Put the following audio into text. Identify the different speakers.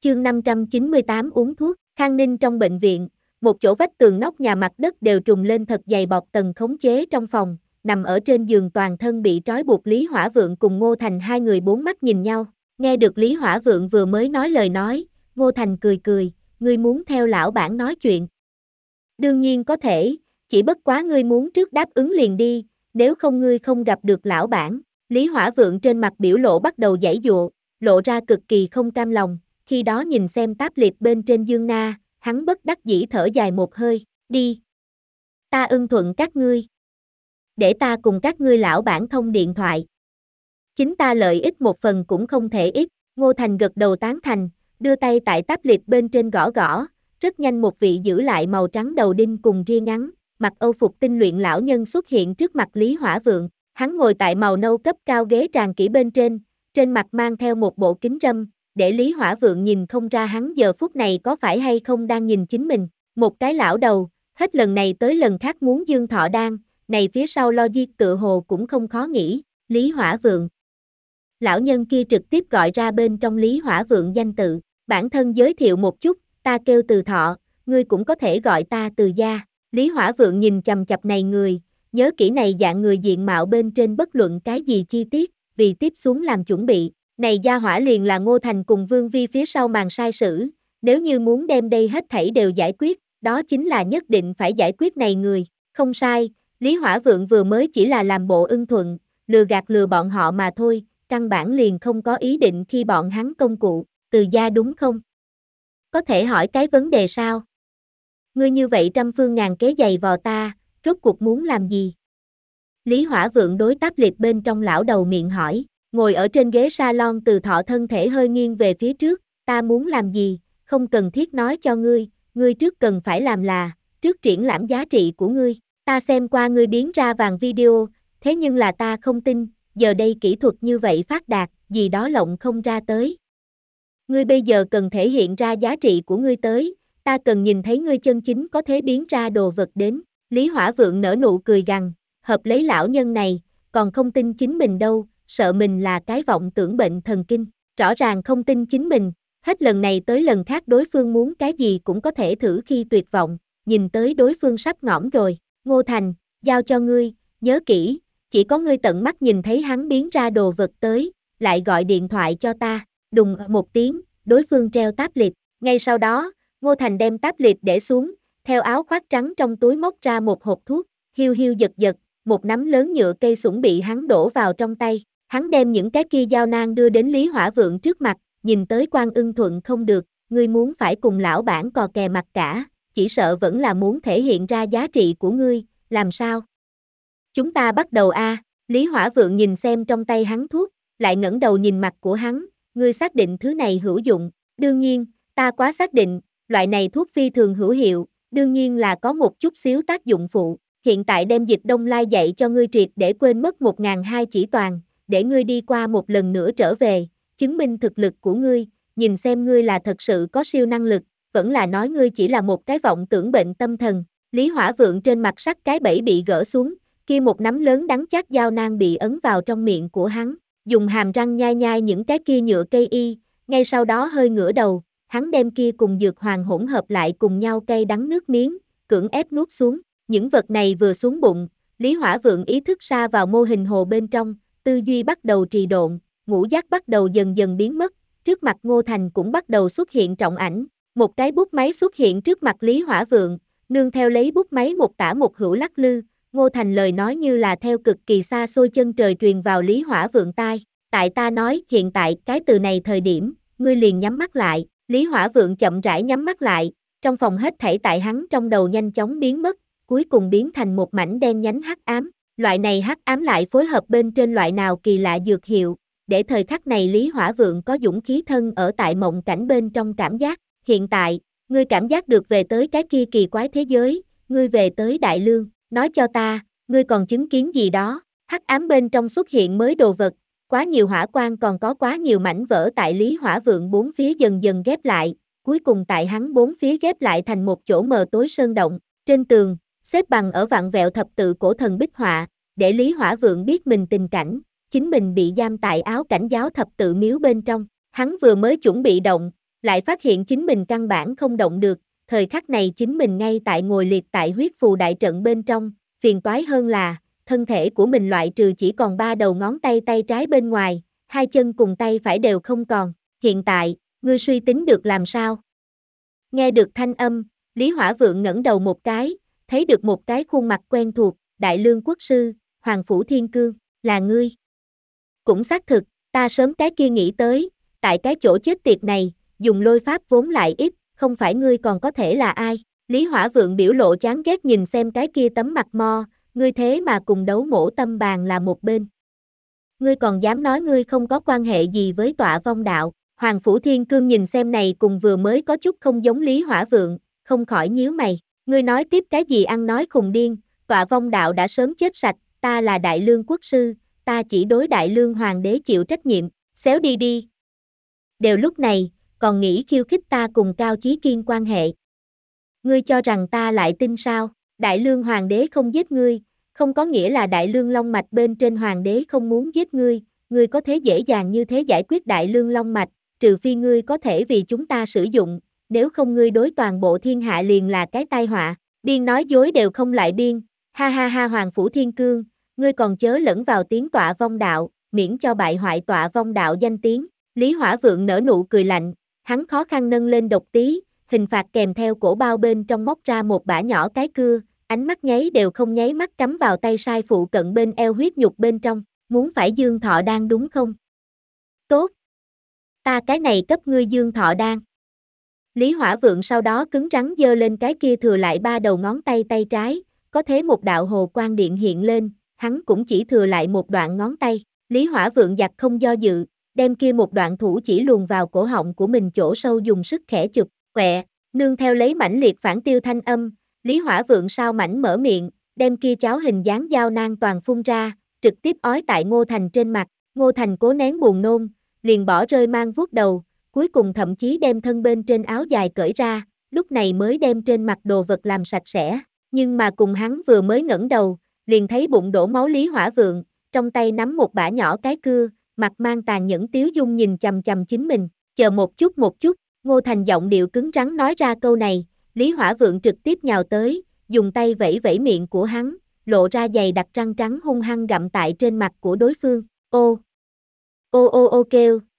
Speaker 1: Chương 598 uống thuốc, Khang Ninh trong bệnh viện, một chỗ vách tường nóc nhà mặt đất đều trùng lên thật dày bọt tầng khống chế trong phòng, nằm ở trên giường toàn thân bị trói buộc Lý Hỏa Vượng cùng Ngô Thành hai người bốn mắt nhìn nhau, nghe được Lý Hỏa Vượng vừa mới nói lời nói, Ngô Thành cười cười, ngươi muốn theo lão bản nói chuyện. Đương nhiên có thể, chỉ bất quá ngươi muốn trước đáp ứng liền đi, nếu không ngươi không gặp được lão bản. Lý Hỏa Vượng trên mặt biểu lộ bắt đầu giãy giụa, lộ ra cực kỳ không cam lòng, khi đó nhìn xem táp liệt bên trên Dương Na, hắn bất đắc dĩ thở dài một hơi, đi. Ta ưng thuận các ngươi. Để ta cùng các ngươi lão bản thông điện thoại. Chính ta lợi ích một phần cũng không thể ít, Ngô Thành gật đầu tán thành, đưa tay tại táp liệt bên trên gõ gõ, rất nhanh một vị giữ lại màu trắng đầu đinh cùng ria ngắn, mặc âu phục tinh luyện lão nhân xuất hiện trước mặt Lý Hỏa Vượng, hắn ngồi tại màu nâu cấp cao ghế tràng kỹ bên trên mặt mang theo một bộ kính râm, để Lý Hỏa Vượng nhìn không ra hắn giờ phút này có phải hay không đang nhìn chính mình, một cái lão đầu, hết lần này tới lần khác muốn Dương Thọ Đan, này phía sau logic tựa hồ cũng không khó nghĩ, Lý Hỏa Vượng. Lão nhân kia trực tiếp gọi ra bên trong Lý Hỏa Vượng danh tự, bản thân giới thiệu một chút, ta kêu Từ Thọ, ngươi cũng có thể gọi ta Từ gia. Lý Hỏa Vượng nhìn chằm chằm này người, nhớ kỹ này dạng người diện mạo bên trên bất luận cái gì chi tiết, vì tiếp xuống làm chuẩn bị, này gia hỏa liền là Ngô Thành cùng Vương Vi phía sau màn sai sử, nếu như muốn đem đây hết thảy đều giải quyết, đó chính là nhất định phải giải quyết này người, không sai, Lý Hỏa Vượng vừa mới chỉ là làm bộ ưng thuận, lừa bọn họ mà thôi, căn bản liền không có ý định khi bọn hắn công cụ, Từ gia đúng không? Có thể hỏi cái vấn đề sao? Ngươi như vậy trăm phương ngàn kế giày vò ta, rốt cuộc muốn làm gì? Lý Hỏa Vượng đối táp liệt bên trong lão đầu miệng hỏi, ngồi ở trên ghế salon Từ Thọ thân thể hơi nghiêng về phía trước, ta muốn làm gì, không cần thiết nói cho ngươi trước cần phải làm là, trước triển lãm giá trị của ngươi, ta xem qua ngươi biến ra vàng video, thế nhưng là ta không tin, giờ đây kỹ thuật như vậy phát đạt, gì đó lộng không ra tới. Ngươi bây giờ cần thể hiện ra giá trị của ngươi tới, ta cần nhìn thấy ngươi chân chính có thể biến ra đồ vật đến, Lý Hỏa Vượng nở nụ cười gằn, hợp lấy lão nhân này, còn không tin chính mình đâu, sợ mình là cái vọng tưởng bệnh thần kinh, rõ ràng không tin chính mình, hết lần này tới lần khác đối phương muốn cái gì cũng có thể thử khi tuyệt vọng, nhìn tới đối phương sắp ngõm rồi, Ngô Thành, giao cho ngươi, nhớ kỹ, chỉ có ngươi tận mắt nhìn thấy hắn biến ra đồ vật tới, lại gọi điện thoại cho ta, đùng một tiếng, đối phương treo táp liệt, ngay sau đó, Ngô Thành đem táp liệt để xuống, theo áo khoác trắng trong túi móc ra một hộp thuốc, hiu hiu giật giật, một nắm lớn nhựa cây sủng bị hắn đổ vào trong tay, hắn đem những cái kia dao nang đưa đến Lý Hỏa Vượng trước mặt, nhìn tới Quan Ưng Thuận không được, ngươi muốn phải cùng lão bản cò kè mặt cả, chỉ sợ vẫn là muốn thể hiện ra giá trị của ngươi, làm sao? Chúng ta bắt đầu a. Lý Hỏa Vượng nhìn xem trong tay hắn thuốc, lại ngẩng đầu nhìn mặt của hắn, ngươi xác định thứ này hữu dụng, đương nhiên, ta quá xác định, loại này thuốc phi thường hữu hiệu, đương nhiên là có một chút xíu tác dụng phụ, hiện tại đem dịch đông lai dạy cho ngươi triệt để quên mất 1.200 chỉ toàn, để ngươi đi qua một lần nữa trở về, chứng minh thực lực của ngươi, nhìn xem ngươi là thật sự có siêu năng lực, vẫn là nói ngươi chỉ là một cái vọng tưởng bệnh tâm thần. Lý Hỏa Vượng trên mặt sắt cái bẫy bị gỡ xuống, kia một nắm lớn đắng chát dao nang bị ấn vào trong miệng của hắn, dùng hàm răng nhai nhai những cái kia nhựa cây y, ngay sau đó hơi ngửa đầu, hắn đem kia cùng dược hoàng hỗn hợp lại cùng nhau cay đắng nước miếng, cưỡng ép nuốt xuống, những vật này vừa xuống bụng, Lý Hỏa Vượng ý thức sa vào mô hình hồ bên trong, tư duy bắt đầu trì độn, ngũ giác bắt đầu dần dần biến mất, trước mặt Ngô Thành cũng bắt đầu xuất hiện trọng ảnh, một cái bút máy xuất hiện trước mặt Lý Hỏa Vượng, nương theo lấy bút máy một tả một hữu lắc lư, Ngô Thành lời nói như là theo cực kỳ xa xôi chân trời truyền vào Lý Hỏa Vượng tai, tại ta nói hiện tại cái từ này thời điểm, ngươi liền nhắm mắt lại, Lý Hỏa Vượng chậm rãi nhắm mắt lại, trong phòng hết thảy tại hắn trong đầu nhanh chóng biến mất, cuối cùng biến thành một mảnh đen nhánh hắc ám, loại này hắc ám lại phối hợp bên trên loại nào kỳ lạ dược hiệu, để thời khắc này Lý Hỏa Vượng có dũng khí thân ở tại mộng cảnh bên trong cảm giác, hiện tại, ngươi cảm giác được về tới cái kia kỳ quái thế giới, ngươi về tới Đại Lương, nói cho ta, ngươi còn chứng kiến gì đó, hắc ám bên trong xuất hiện mới đồ vật, quá nhiều hỏa quang còn có quá nhiều mảnh vỡ tại Lý Hỏa Vượng bốn phía dần dần ghép lại, cuối cùng tại hắn bốn phía ghép lại thành một chỗ mờ tối sơn động, trên tường, xếp bằng ở vặn vẹo thập tự cổ thần bích họa, để Lý Hỏa Vượng biết mình tình cảnh, chính mình bị giam tại áo cảnh giáo thập tự miếu bên trong, hắn vừa mới chuẩn bị động, lại phát hiện chính mình căn bản không động được, thời khắc này chính mình ngay tại ngồi liệt tại huyết phù đại trận bên trong, phiền toái hơn là, thân thể của mình loại trừ chỉ còn 3 đầu ngón tay tay trái bên ngoài, 2 chân cùng tay phải đều không còn, hiện tại, ngươi suy tính được làm sao? Nghe được thanh âm, Lý Hỏa Vượng ngẩng đầu một cái, thấy được một cái khuôn mặt quen thuộc, Đại Lương Quốc Sư, Hoàng Phủ Thiên Cương, là ngươi. Cũng xác thực, ta sớm cái kia nghĩ tới, tại cái chỗ chết tiệt này, dùng lôi pháp vốn lại ít, không phải ngươi còn có thể là ai. Lý Hỏa Vượng biểu lộ chán ghét nhìn xem cái kia tấm mặt mo, ngươi thế mà cùng đấu mổ tâm bàn là một bên. Ngươi còn dám nói ngươi không có quan hệ gì với tọa vong đạo. Hoàng Phủ Thiên Cương nhìn xem này cùng vừa mới có chút không giống Lý Hỏa Vượng, không khỏi nhíu mày. Ngươi nói tiếp cái gì ăn nói khùng điên, tọa vong đạo đã sớm chết sạch, ta là Đại Lương Quốc Sư, ta chỉ đối Đại Lương Hoàng đế chịu trách nhiệm, xéo đi đi. Đều lúc này, còn nghĩ khiêu khích ta cùng Cao Chí Kiên quan hệ. Ngươi cho rằng ta lại tin sao, Đại Lương Hoàng đế không giết ngươi, không có nghĩa là Đại Lương Long Mạch bên trên Hoàng đế không muốn giết ngươi có thể dễ dàng như thế giải quyết Đại Lương Long Mạch, trừ phi ngươi có thể vì chúng ta sử dụng, nếu không ngươi đối toàn bộ thiên hạ liền là cái tai họa, biên nói dối đều không lại biên, ha ha ha Hoàng Phủ Thiên Cương, ngươi còn chớ lẫn vào tiếng tọa vong đạo, miễn cho bại hoại tọa vong đạo danh tiếng. Lý Hỏa Vượng nở nụ cười lạnh, hắn khó khăn nâng lên độc tí, hình phạt kèm theo cổ bao bên trong móc ra một bả nhỏ cái cưa, ánh mắt nháy đều không nháy mắt cắm vào tay sai phụ cận bên eo huyết nhục bên trong, muốn phải dương thọ đan đúng không? Tốt! Ta cái này cấp ngươi dương thọ đan. Lý Hỏa Vượng sau đó cứng rắn giơ lên cái kia thừa lại 3 đầu ngón tay tay trái, có thế một đạo hồ quang điện hiện lên, hắn cũng chỉ thừa lại một đoạn ngón tay. Lý Hỏa Vượng giặt không do dự, đem kia một đoạn thủ chỉ luồn vào cổ họng của mình chỗ sâu dùng sức khẽ chụp, quẹ, nương theo lấy mãnh liệt phản tiêu thanh âm, Lý Hỏa Vượng sao mảnh mở miệng, đem kia cháo hình dáng dao nang toàn phun ra, trực tiếp ói tại Ngô Thành trên mặt, Ngô Thành cố nén buồn nôn, liền bỏ rơi mang vuốt đầu, cuối cùng thậm chí đem thân bên trên áo dài cởi ra, lúc này mới đem trên mặt đồ vật làm sạch sẽ, nhưng mà cùng hắn vừa mới ngẩng đầu, liền thấy bụng đổ máu Lý Hỏa Vượng, trong tay nắm một bả nhỏ cái cưa, mặt mang tàn nhẫn tiếu dung nhìn chằm chằm chính mình, chờ một chút, Ngô Thành giọng điệu cứng rắn nói ra câu này, Lý Hỏa Vượng trực tiếp nhào tới, dùng tay vẫy vẫy miệng của hắn, lộ ra dày đặc răng trắng hung hăng gặm tại trên mặt của đối phương, ô kêu,